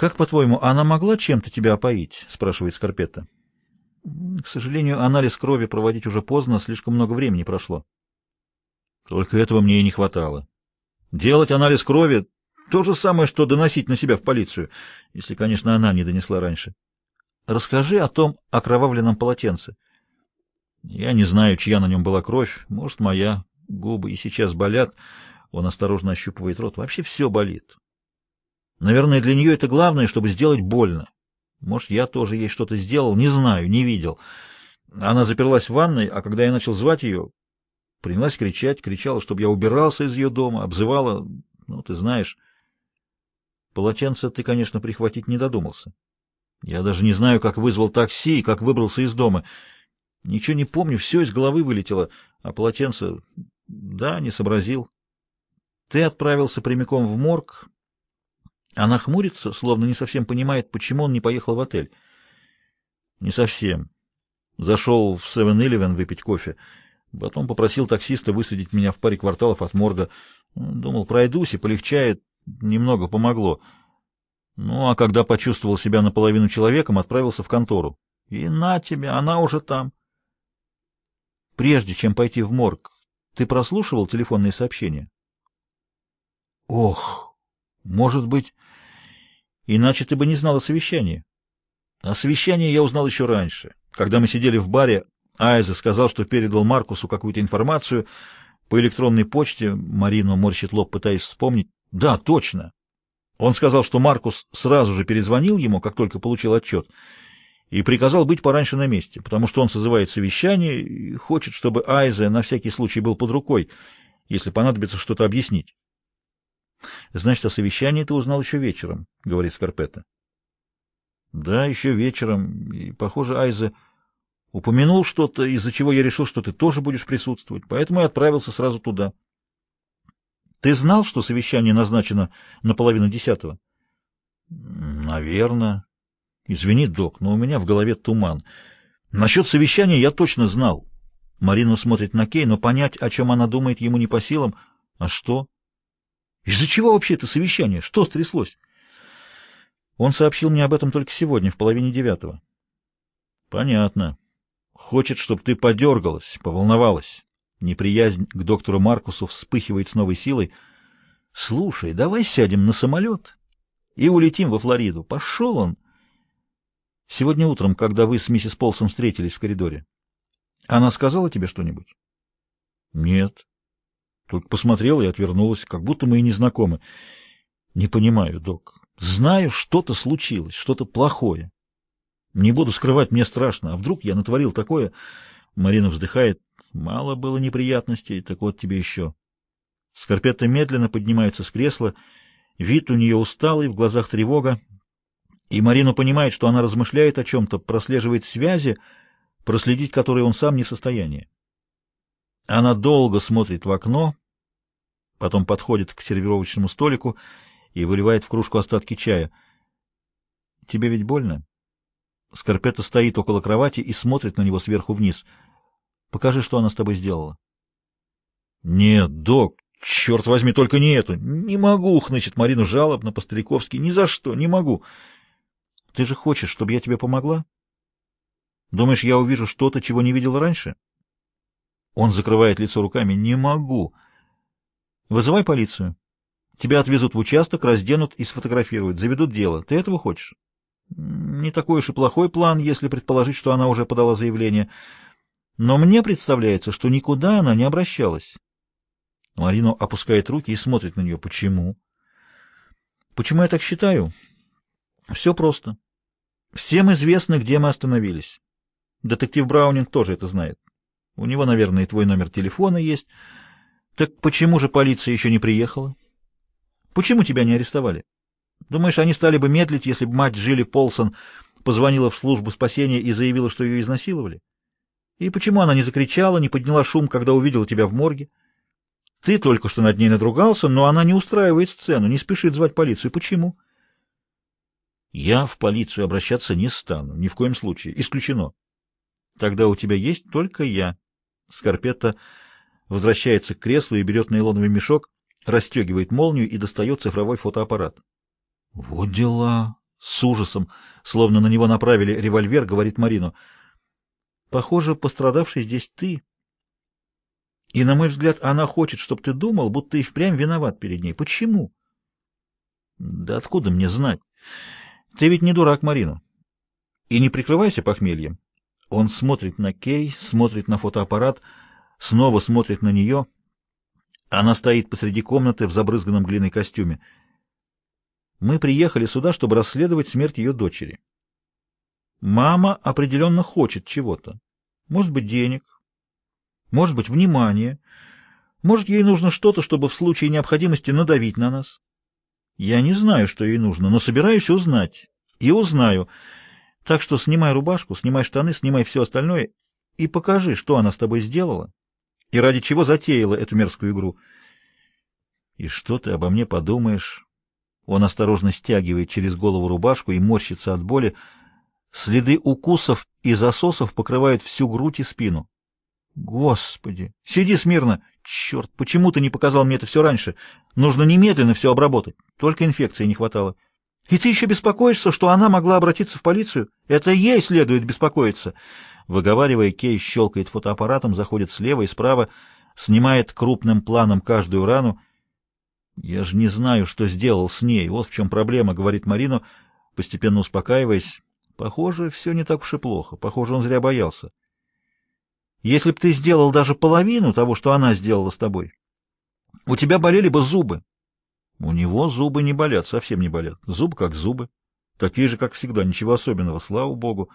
«Как, по-твоему, она могла чем-то тебя опоить?» — спрашивает Скорпетта. «К сожалению, анализ крови проводить уже поздно, слишком много времени прошло». «Только этого мне и не хватало. Делать анализ крови — то же самое, что доносить на себя в полицию, если, конечно, она не донесла раньше. Расскажи о том окровавленном полотенце». «Я не знаю, чья на нем была кровь. Может, моя. Губы и сейчас болят». Он осторожно ощупывает рот. «Вообще все болит. Наверное, для нее это главное, чтобы сделать больно. Может, я тоже ей что-то сделал, не знаю, не видел. Она заперлась в ванной, а когда я начал звать ее, принялась кричать, кричала, чтобы я убирался из ее дома, обзывала, ну, ты знаешь. Полотенце ты, конечно, прихватить не додумался. Я даже не знаю, как вызвал такси и как выбрался из дома. Ничего не помню, все из головы вылетело, а полотенце, да, не сообразил. Ты отправился прямиком в морг. Она хмурится, словно не совсем понимает, почему он не поехал в отель. Не совсем. Зашел в 7-Eleven выпить кофе. Потом попросил таксиста высадить меня в паре кварталов от морга. Думал, пройдусь и полегчает. Немного помогло. Ну, а когда почувствовал себя наполовину человеком, отправился в контору. И на тебе, она уже там. Прежде чем пойти в морг, ты прослушивал телефонные сообщения? Ох, может быть, иначе ты бы не знал о совещании. О совещании я узнал еще раньше. Когда мы сидели в баре, Айзе сказал, что передал Маркусу какую-то информацию по электронной почте. Марина морщит лоб, пытаясь вспомнить. Да, точно. Он сказал, что Маркус сразу же перезвонил ему, как только получил отчет, и приказал быть пораньше на месте, потому что он созывает совещание и хочет, чтобы Айзе на всякий случай был под рукой, если понадобится что-то объяснить. Значит, о совещании ты узнал еще вечером, говорит Скорпетта. Да, еще вечером. И, похоже, Айзе упомянул что-то, из-за чего я решил, что ты тоже будешь присутствовать, поэтому и отправился сразу туда. Ты знал, что совещание назначено на 9:30? Наверное. Извини, док, но у меня в голове туман. Насчет совещания я точно знал. Марина смотрит на Кей, но понять, о чем она думает, ему не по силам. А что? Из-за чего вообще это совещание? Что стряслось? Он сообщил мне об этом только сегодня, в 8:30. Понятно. Хочет, чтобы ты подергалась, поволновалась. Неприязнь к доктору Маркусу вспыхивает с новой силой. Слушай, давай сядем на самолет и улетим во Флориду. Пошел он. Сегодня утром, когда вы с миссис Полсон встретились в коридоре, она сказала тебе что-нибудь? Нет. Только посмотрела и отвернулась, как будто мы и не знакомы. Не понимаю, док. Знаю, что-то случилось, что-то плохое. Не буду скрывать, мне страшно. А вдруг я натворил такое? Марина вздыхает. Мало было неприятностей, так вот тебе еще. Скорпетта медленно поднимается с кресла. Вид у нее усталый, в глазах тревога. И Марина понимает, что она размышляет о чем-то, прослеживает связи, проследить которые он сам не в состоянии. Она долго смотрит в окно, потом подходит к сервировочному столику и выливает в кружку остатки чая. «Тебе ведь больно?» Скорпетта стоит около кровати и смотрит на него сверху вниз. «Покажи, что она с тобой сделала». «Нет, док, черт возьми, только не эту! Не могу!» — хнычет Марина жалобно, по-стариковски. «Ни за что, не могу!» «Ты же хочешь, чтобы я тебе помогла? Думаешь, я увижу что-то, чего не видел раньше?» Он закрывает лицо руками. «Не могу!» «Вызывай полицию. Тебя отвезут в участок, разденут и сфотографируют, заведут дело. Ты этого хочешь?» «Не такой уж и плохой план, если предположить, что она уже подала заявление. Но мне представляется, что никуда она не обращалась». Марина опускает руки и смотрит на нее. «Почему?» «Почему я так считаю?» «Все просто. Всем известно, где мы остановились. Детектив Браунинг тоже это знает. У него, наверное, и твой номер телефона есть. Так почему же полиция еще не приехала? Почему тебя не арестовали? Думаешь, они стали бы медлить, если бы мать Джилли Полсон позвонила в службу спасения и заявила, что ее изнасиловали? И почему она не закричала, не подняла шум, когда увидела тебя в морге? Ты только что над ней надругался, но она не устраивает сцену, не спешит звать полицию. Почему? Я в полицию обращаться не стану, ни в коем случае. Исключено. Тогда у тебя есть только я. Скорпетта возвращается к креслу и берет нейлоновый мешок, расстегивает молнию и достает цифровой фотоаппарат. Вот дела. С ужасом, словно на него направили револьвер, говорит Марину. Похоже, пострадавший здесь ты. И, на мой взгляд, она хочет, чтобы ты думал, будто и впрямь виноват перед ней. Почему? Да откуда мне знать? Ты ведь не дурак, Марина. И не прикрывайся похмельем. Он смотрит на Кей, смотрит на фотоаппарат, снова смотрит на нее. Она стоит посреди комнаты в забрызганном глиной костюме. Мы приехали сюда, чтобы расследовать смерть ее дочери. Мама определенно хочет чего-то. Может быть, денег, может быть, внимания. Может, ей нужно что-то, чтобы в случае необходимости надавить на нас. Я не знаю, что ей нужно, но собираюсь узнать. И узнаю. Так что снимай рубашку, снимай штаны, снимай все остальное и покажи, что она с тобой сделала и ради чего затеяла эту мерзкую игру. И что ты обо мне подумаешь? Он осторожно стягивает через голову рубашку и морщится от боли. Следы укусов и засосов покрывают всю грудь и спину. Господи! Сиди смирно! Черт, почему ты не показал мне это все раньше? Нужно немедленно все обработать. Только инфекции не хватало. И ты еще беспокоишься, что она могла обратиться в полицию? Это ей следует беспокоиться. Выговаривая, Кей щелкает фотоаппаратом, заходит слева и справа, снимает крупным планом каждую рану. Я же не знаю, что сделал с ней. Вот в чем проблема, говорит Марину, постепенно успокаиваясь. Похоже, все не так уж и плохо. Похоже, он зря боялся. Если б ты сделал даже половину того, что она сделала с тобой, у тебя болели бы зубы. У него зубы не болят, совсем не болят. Зубы как зубы. Такие же, как всегда, ничего особенного, слава богу.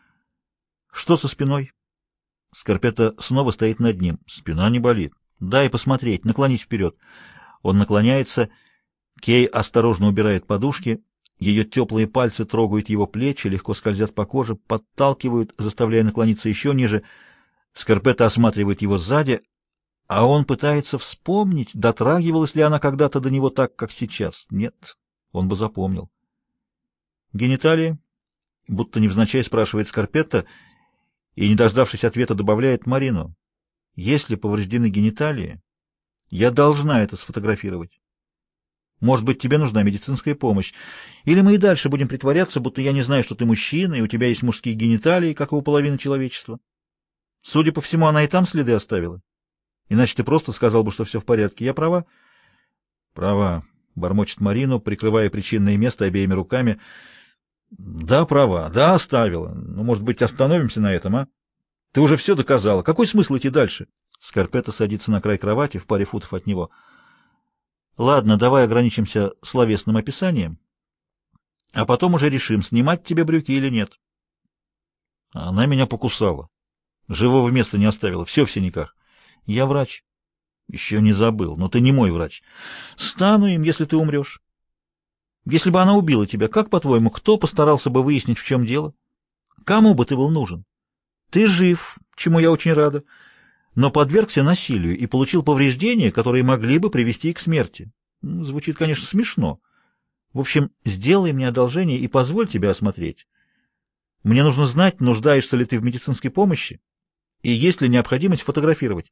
Что со спиной? Скорпетта снова стоит над ним. Спина не болит. Дай посмотреть, наклонись вперед. Он наклоняется. Кей осторожно убирает подушки. Ее теплые пальцы трогают его плечи, легко скользят по коже, подталкивают, заставляя наклониться еще ниже. Скорпетта осматривает его сзади, а он пытается вспомнить, дотрагивалась ли она когда-то до него так, как сейчас. Нет, он бы запомнил. Гениталии? Будто невзначай спрашивает Скорпетта и, не дождавшись ответа, добавляет Марину. Если повреждены гениталии, я должна это сфотографировать. Может быть, тебе нужна медицинская помощь. Или мы и дальше будем притворяться, будто я не знаю, что ты мужчина, и у тебя есть мужские гениталии, как и у половины человечества. Судя по всему, она и там следы оставила. Иначе ты просто сказал бы, что все в порядке. Я права? Права, бормочет Марину, прикрывая причинное место обеими руками. Да, права, да, оставила. Ну, может быть, остановимся на этом, а? Ты уже все доказала. Какой смысл идти дальше? Скорпетта садится на край кровати в паре футов от него. Ладно, давай ограничимся словесным описанием, а потом уже решим, снимать тебе брюки или нет. Она меня покусала. Живого места не оставила. Все в синяках. Я врач. Еще не забыл, но ты не мой врач. Стану им, если ты умрешь. Если бы она убила тебя, как, по-твоему, кто постарался бы выяснить, в чем дело? Кому бы ты был нужен? Ты жив, чему я очень рада, но подвергся насилию и получил повреждения, которые могли бы привести к смерти. Звучит, конечно, смешно. В общем, сделай мне одолжение и позволь тебя осмотреть. Мне нужно знать, нуждаешься ли ты в медицинской помощи и есть ли необходимость фотографировать.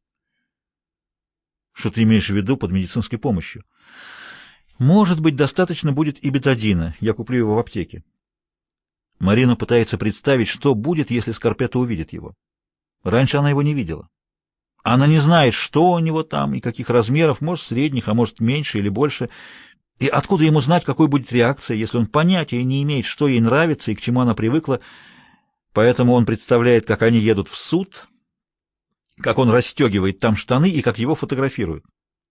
Что ты имеешь в виду под медицинской помощью? Может быть, достаточно будет и бетадина. Я куплю его в аптеке. Марина пытается представить, что будет, если Скорпетта увидит его. Раньше она его не видела. Она не знает, что у него там и каких размеров, может, средних, а может, меньше или больше. И откуда ему знать, какой будет реакция, если он понятия не имеет, что ей нравится и к чему она привыкла. Поэтому он представляет, как они едут в суд, как он расстегивает там штаны и как его фотографируют.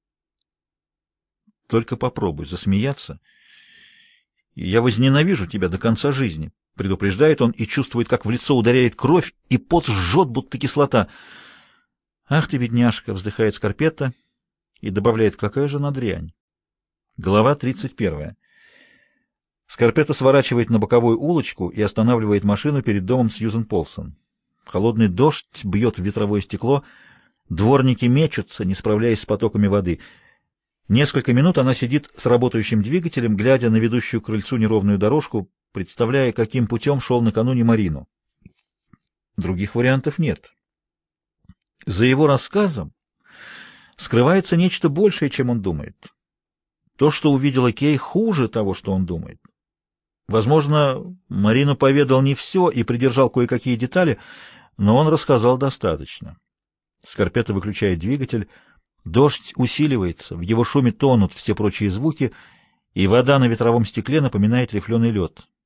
Только попробуй засмеяться, и я возненавижу тебя до конца жизни, предупреждает он и чувствует, как в лицо ударяет кровь, и пот жжет, будто кислота. Ах ты, бедняжка, вздыхает Скорпетта и добавляет, какая же она дрянь. Глава 31. Скорпетта сворачивает на боковую улочку и останавливает машину перед домом Сьюзен Полсон. Холодный дождь бьет в ветровое стекло, дворники мечутся, не справляясь с потоками воды. Несколько минут она сидит с работающим двигателем, глядя на ведущую к крыльцу неровную дорожку, представляя, каким путем шел накануне Марину. Других вариантов нет. За его рассказом скрывается нечто большее, чем он думает. То, что увидела Кей, хуже того, что он думает. Возможно, Марину поведал не все и придержал кое-какие детали, но он рассказал достаточно. Скорпетто выключает двигатель. Дождь усиливается, в его шуме тонут все прочие звуки, и вода на ветровом стекле напоминает рифленый лед.